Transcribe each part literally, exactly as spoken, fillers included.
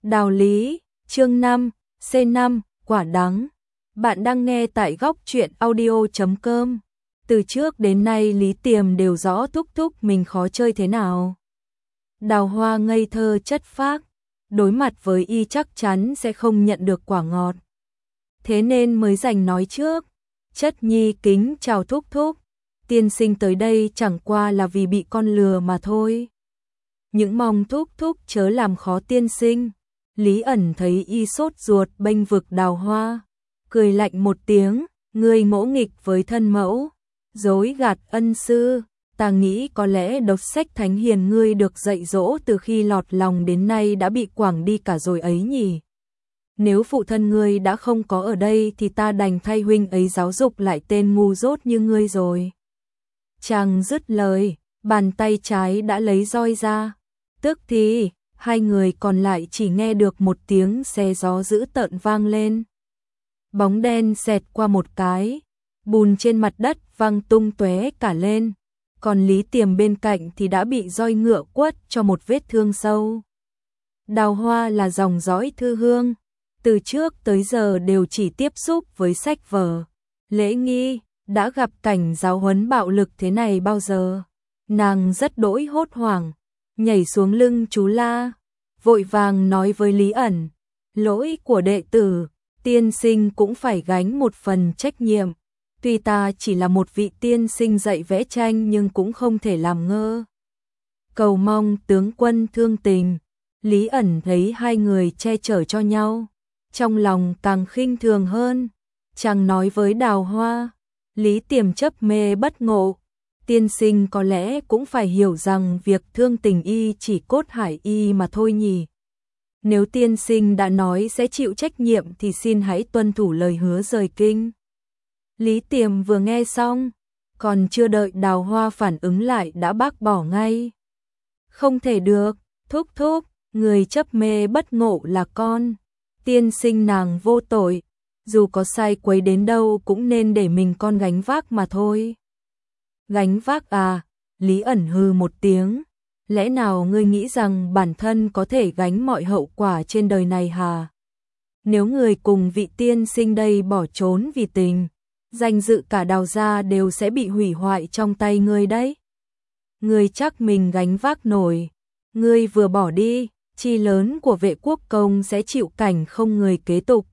Đạo lý, chương năm, C năm, quả đắng. Bạn đang nghe tại góc truyện audio chấm com. Từ trước đến nay Lý Tiềm đều rõ Thúc Thúc mình khó chơi thế nào. Đào Hoa ngây thơ chất phác, đối mặt với y chắc chắn sẽ không nhận được quả ngọt. Thế nên mới dành nói trước, chất nhi kính chào Thúc Thúc, tiên sinh tới đây chẳng qua là vì bị con lừa mà thôi. Những mong Thúc Thúc chớ làm khó tiên sinh. Lý ẩn thấy y sốt ruột bênh vực Đào Hoa, cười lạnh một tiếng, ngươi ngỗ nghịch với thân mẫu, dối gạt ân sư, ta nghĩ có lẽ đọc sách thánh hiền ngươi được dạy dỗ từ khi lọt lòng đến nay đã bị quảng đi cả rồi ấy nhỉ. Nếu phụ thân ngươi đã không có ở đây thì ta đành thay huynh ấy giáo dục lại tên ngu dốt như ngươi rồi. Chàng dứt lời, bàn tay trái đã lấy roi ra, tức thì hai người còn lại chỉ nghe được một tiếng xe gió dữ tợn vang lên. Bóng đen xẹt qua một cái, bùn trên mặt đất văng tung tóe cả lên, còn Lý Tiềm bên cạnh thì đã bị roi ngựa quất cho một vết thương sâu. Đào Hoa là dòng dõi thư hương, từ trước tới giờ đều chỉ tiếp xúc với sách vở, lễ nghi, đã gặp cảnh giáo huấn bạo lực thế này bao giờ. Nàng rất đỗi hốt hoảng, nhảy xuống lưng chú La, vội vàng nói với Lý ẩn, lỗi của đệ tử, tiên sinh cũng phải gánh một phần trách nhiệm. Tuy ta chỉ là một vị tiên sinh dạy vẽ tranh nhưng cũng không thể làm ngơ. Cầu mong tướng quân thương tình. Lý ẩn thấy hai người che chở cho nhau, trong lòng càng khinh thường hơn. Chàng nói với Đào Hoa, Lý Tiềm chấp mê bất ngộ, tiên sinh có lẽ cũng phải hiểu rằng việc thương tình y chỉ cốt hải y mà thôi nhỉ. Nếu tiên sinh đã nói sẽ chịu trách nhiệm thì xin hãy tuân thủ lời hứa rời kinh. Lý Tiềm vừa nghe xong, còn chưa đợi Đào Hoa phản ứng lại đã bác bỏ ngay. Không thể được, Thúc Thúc, người chấp mê bất ngộ là con. Tiên sinh nàng vô tội, dù có sai quấy đến đâu cũng nên để mình con gánh vác mà thôi. Gánh vác à? Lý ẩn hừ một tiếng. Lẽ nào ngươi nghĩ rằng bản thân có thể gánh mọi hậu quả trên đời này hả? Nếu người cùng vị tiên sinh đây bỏ trốn vì tình, danh dự cả Đào gia đều sẽ bị hủy hoại trong tay ngươi đấy. Ngươi chắc mình gánh vác nổi. Ngươi vừa bỏ đi, chi lớn của Vệ Quốc Công sẽ chịu cảnh không người kế tục.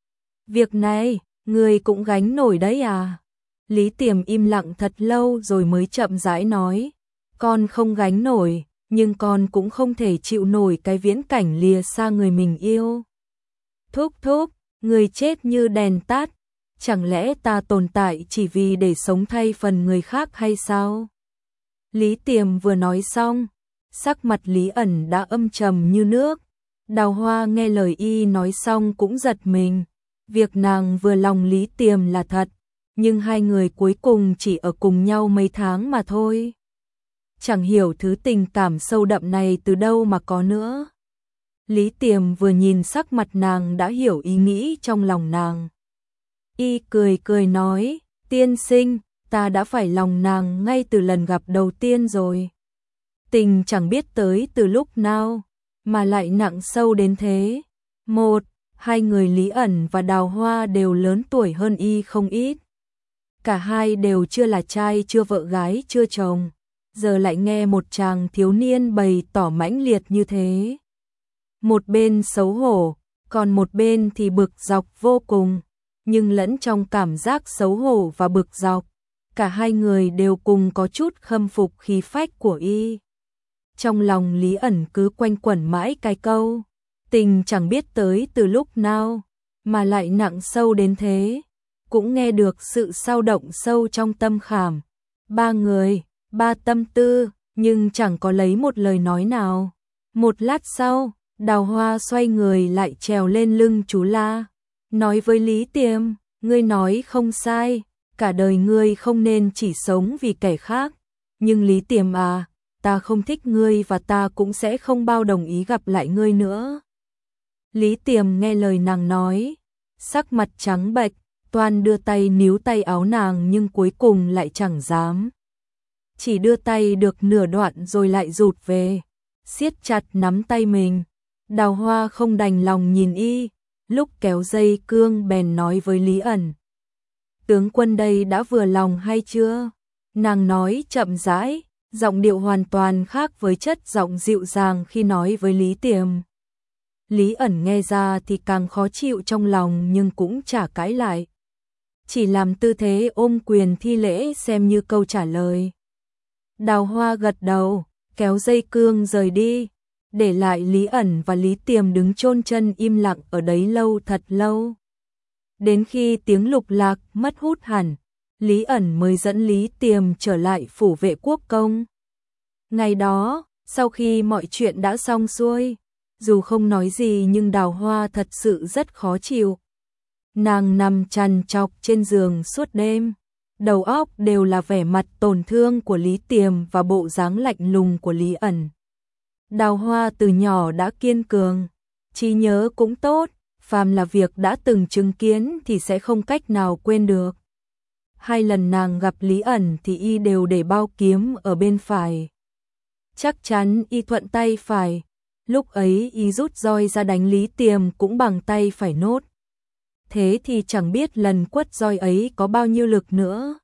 Việc này, ngươi cũng gánh nổi đấy à? Lý Tiềm im lặng thật lâu rồi mới chậm rãi nói, con không gánh nổi, nhưng con cũng không thể chịu nổi cái viễn cảnh lìa xa người mình yêu. Thúc Thúc, người chết như đèn tắt, chẳng lẽ ta tồn tại chỉ vì để sống thay phần người khác hay sao? Lý Tiềm vừa nói xong, sắc mặt Lý ẩn đã âm trầm như nước. Đào Hoa nghe lời y nói xong cũng giật mình, việc nàng vừa lòng Lý Tiềm là thật, nhưng hai người cuối cùng chỉ ở cùng nhau mấy tháng mà thôi. Chẳng hiểu thứ tình cảm sâu đậm này từ đâu mà có nữa. Lý Tiềm vừa nhìn sắc mặt nàng đã hiểu ý nghĩ trong lòng nàng. Y cười cười nói, tiên sinh, ta đã phải lòng nàng ngay từ lần gặp đầu tiên rồi. Tình chẳng biết tới từ lúc nào, mà lại nặng sâu đến thế. Một, hai người Lý ẩn và Đào Hoa đều lớn tuổi hơn y không ít. Cả hai đều chưa là trai chưa vợ gái chưa chồng, giờ lại nghe một chàng thiếu niên bày tỏ mãnh liệt như thế. Một bên xấu hổ, còn một bên thì bực dọc vô cùng, nhưng lẫn trong cảm giác xấu hổ và bực dọc, cả hai người đều cùng có chút khâm phục khí phách của y. Trong lòng Lý ẩn cứ quanh quẩn mãi cái câu, tình chẳng biết tới từ lúc nào, mà lại nặng sâu đến thế. Cũng nghe được sự sao động sâu trong tâm khảm. Ba người, ba tâm tư, nhưng chẳng có lấy một lời nói nào. Một lát sau, Đào Hoa xoay người lại trèo lên lưng chú La, nói với Lý Tiềm, ngươi nói không sai, cả đời ngươi không nên chỉ sống vì kẻ khác. Nhưng Lý Tiềm à, ta không thích ngươi và ta cũng sẽ không bao đồng ý gặp lại ngươi nữa. Lý Tiềm nghe lời nàng nói, sắc mặt trắng bệch, toan đưa tay níu tay áo nàng nhưng cuối cùng lại chẳng dám. Chỉ đưa tay được nửa đoạn rồi lại rụt về, siết chặt nắm tay mình. Đào Hoa không đành lòng nhìn y, lúc kéo dây cương bèn nói với Lý ẩn. Tướng quân đây đã vừa lòng hay chưa? Nàng nói chậm rãi, giọng điệu hoàn toàn khác với chất giọng dịu dàng khi nói với Lý Tiềm. Lý ẩn nghe ra thì càng khó chịu trong lòng nhưng cũng chả cãi lại. Chỉ làm tư thế ôm quyền thi lễ xem như câu trả lời. Đào Hoa gật đầu, kéo dây cương rời đi, để lại Lý ẩn và Lý Tiềm đứng chôn chân im lặng ở đấy lâu thật lâu. Đến khi tiếng lục lạc mất hút hẳn, Lý ẩn mới dẫn Lý Tiềm trở lại phủ Vệ Quốc Công. Ngày đó, sau khi mọi chuyện đã xong xuôi, dù không nói gì nhưng Đào Hoa thật sự rất khó chịu. Nàng nằm trằn trọc trên giường suốt đêm, đầu óc đều là vẻ mặt tổn thương của Lý Tiềm và bộ dáng lạnh lùng của Lý ẩn. Đào Hoa từ nhỏ đã kiên cường, trí nhớ cũng tốt, phàm là việc đã từng chứng kiến thì sẽ không cách nào quên được. Hai lần nàng gặp Lý ẩn thì y đều để bao kiếm ở bên phải. Chắc chắn y thuận tay phải, lúc ấy y rút roi ra đánh Lý Tiềm cũng bằng tay phải nốt. Thế thì chẳng biết lần quất roi ấy có bao nhiêu lực nữa.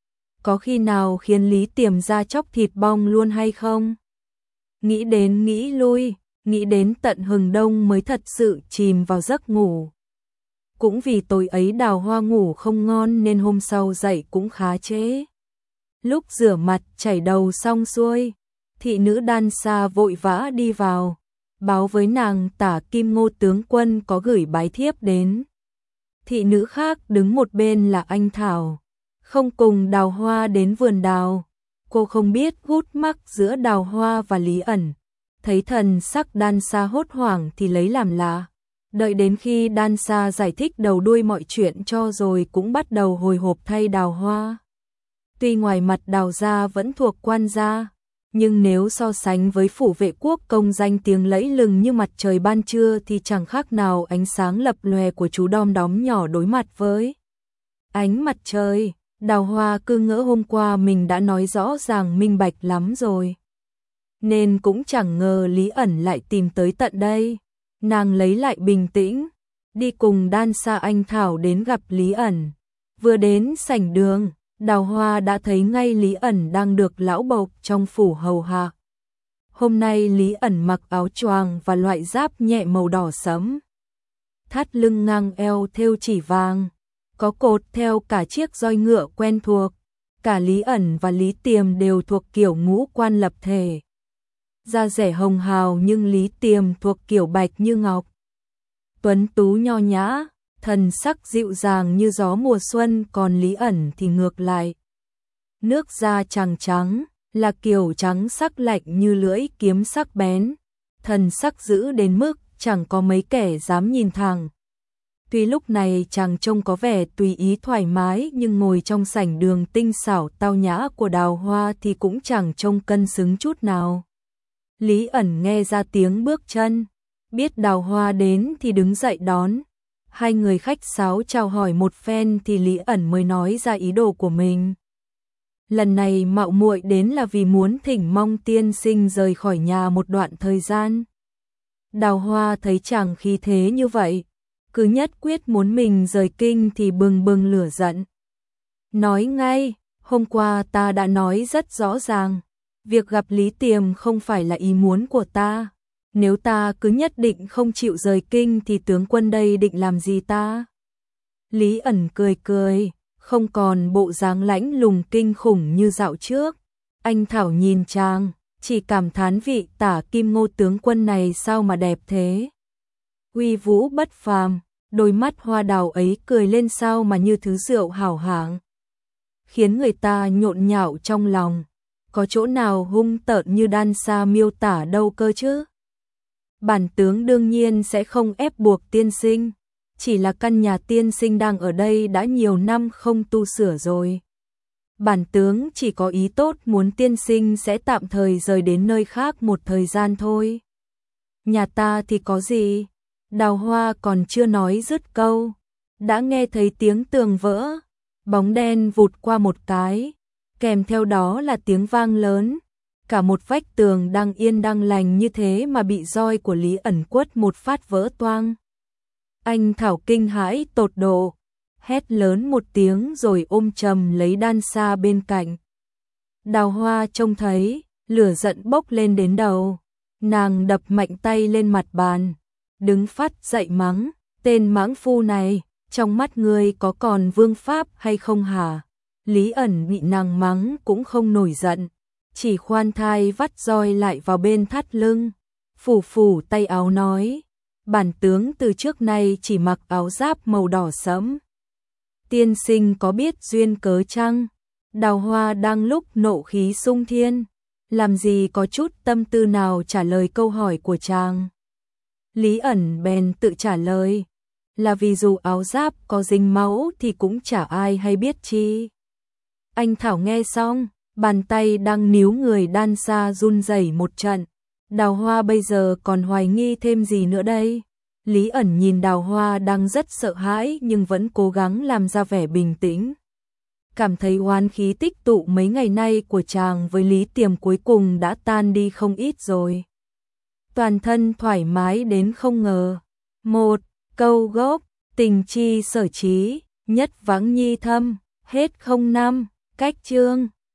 Có khi nào khiến Lý Tiềm ra chóc thịt bong luôn hay không? Nghĩ đến nghĩ lui, nghĩ đến tận hừng đông mới thật sự chìm vào giấc ngủ. Cũng vì tối ấy Đào Hoa ngủ không ngon nên hôm sau dậy cũng khá trễ. Lúc rửa mặt chảy đầu xong xuôi, thị nữ Đan Sa vội vã đi vào, báo với nàng Tả Kim Ngô tướng quân có gửi bái thiếp đến. Thị nữ khác đứng một bên là Anh Thảo, không cùng Đào Hoa đến vườn đào. Cô không biết gút mắc giữa Đào Hoa và Lý ẩn. Thấy thần sắc Đan Sa hốt hoảng thì lấy làm lạ. Đợi đến khi Đan Sa giải thích đầu đuôi mọi chuyện cho rồi cũng bắt đầu hồi hộp thay Đào Hoa. Tuy ngoài mặt Đào gia vẫn thuộc quan gia, nhưng nếu so sánh với phủ Vệ Quốc Công danh tiếng lẫy lừng như mặt trời ban trưa thì chẳng khác nào ánh sáng lập lòe của chú đom đóm nhỏ đối mặt với ánh mặt trời. Đào Hoa cứ ngỡ hôm qua mình đã nói rõ ràng minh bạch lắm rồi, nên cũng chẳng ngờ Lý ẩn lại tìm tới tận đây. Nàng lấy lại bình tĩnh, đi cùng Đan Sa Anh Thảo đến gặp Lý ẩn. Vừa đến sảnh đường, Đào Hoa đã thấy ngay Lý ẩn đang được lão bộc trong phủ hầu hạ. Hôm nay Lý ẩn mặc áo choàng và loại giáp nhẹ màu đỏ sẫm, thắt lưng ngang eo thêu chỉ vàng, có cột theo cả chiếc roi ngựa quen thuộc. Cả Lý ẩn và Lý Tiềm đều thuộc kiểu ngũ quan lập thể. Da rẻ hồng hào nhưng Lý Tiềm thuộc kiểu bạch như ngọc. Tuấn tú nho nhã, thần sắc dịu dàng như gió mùa xuân, còn Lý ẩn thì ngược lại. Nước da trắng trắng, là kiểu trắng sắc lạnh như lưỡi kiếm sắc bén, thần sắc dữ đến mức chẳng có mấy kẻ dám nhìn thẳng. Tuy lúc này chàng trông có vẻ tùy ý thoải mái nhưng ngồi trong sảnh đường tinh xảo tao nhã của Đào Hoa thì cũng chẳng trông cân xứng chút nào. Lý ẩn nghe ra tiếng bước chân, biết Đào Hoa đến thì đứng dậy đón. Hai người khách sáo chào hỏi một phen thì Lý ẩn mới nói ra ý đồ của mình. Lần này mạo muội đến là vì muốn thỉnh mong tiên sinh rời khỏi nhà một đoạn thời gian. Đào Hoa thấy chàng khí thế như vậy, cứ nhất quyết muốn mình rời kinh thì bừng bừng lửa giận. Nói ngay, hôm qua ta đã nói rất rõ ràng, việc gặp Lý Tiềm không phải là ý muốn của ta. Nếu ta cứ nhất định không chịu rời kinh thì tướng quân đây định làm gì ta? Lý ẩn cười cười, không còn bộ dáng lãnh lùng kinh khủng như dạo trước. Anh Thảo nhìn chàng, chỉ cảm thán vị Tả Kim Ngô tướng quân này sao mà đẹp thế. Uy vũ bất phàm, đôi mắt hoa đào ấy cười lên sao mà như thứ rượu hảo hạng, khiến người ta nhộn nhạo trong lòng. Có chỗ nào hung tợn như Đan Sa miêu tả đâu cơ chứ. Bản tướng đương nhiên sẽ không ép buộc tiên sinh, chỉ là căn nhà tiên sinh đang ở đây đã nhiều năm không tu sửa rồi. Bản tướng chỉ có ý tốt muốn tiên sinh sẽ tạm thời rời đến nơi khác một thời gian thôi. Nhà ta thì có gì? Đào Hoa còn chưa nói dứt câu, đã nghe thấy tiếng tường vỡ, bóng đen vụt qua một cái, kèm theo đó là tiếng vang lớn. cả một vách tường đang yên đang lành như thế mà bị roi của Lý ẩn quất một phát vỡ toang. Anh Thảo kinh hãi tột độ, hét lớn một tiếng rồi ôm chầm lấy Đan Sa bên cạnh. Đào Hoa trông thấy, lửa giận bốc lên đến đầu, nàng đập mạnh tay lên mặt bàn, đứng phát dậy mắng, tên mãng phu này, trong mắt ngươi có còn vương pháp hay không hả? Lý ẩn bị nàng mắng cũng không nổi giận, chỉ khoan thai vắt roi lại vào bên thắt lưng, phủ phủ tay áo nói, bản tướng từ trước nay chỉ mặc áo giáp màu đỏ sẫm. Tiên sinh có biết duyên cớ chăng? Đào Hoa đang lúc nộ khí sung thiên, làm gì có chút tâm tư nào trả lời câu hỏi của chàng. Lý ẩn bèn tự trả lời, là vì dù áo giáp có dính máu thì cũng chả ai hay biết chi. Anh Thảo nghe xong, bàn tay đang níu người Đan Sa run rẩy một trận. Đào Hoa bây giờ còn hoài nghi thêm gì nữa đây? Lý ẩn nhìn Đào Hoa đang rất sợ hãi nhưng vẫn cố gắng làm ra vẻ bình tĩnh. Cảm thấy oán khí tích tụ mấy ngày nay của chàng với Lý Tiềm cuối cùng đã tan đi không ít rồi. Toàn thân thoải mái đến không ngờ. Một câu gốc, tình chi sở trí, nhất vắng nhi thâm, hết không năm, cách chương.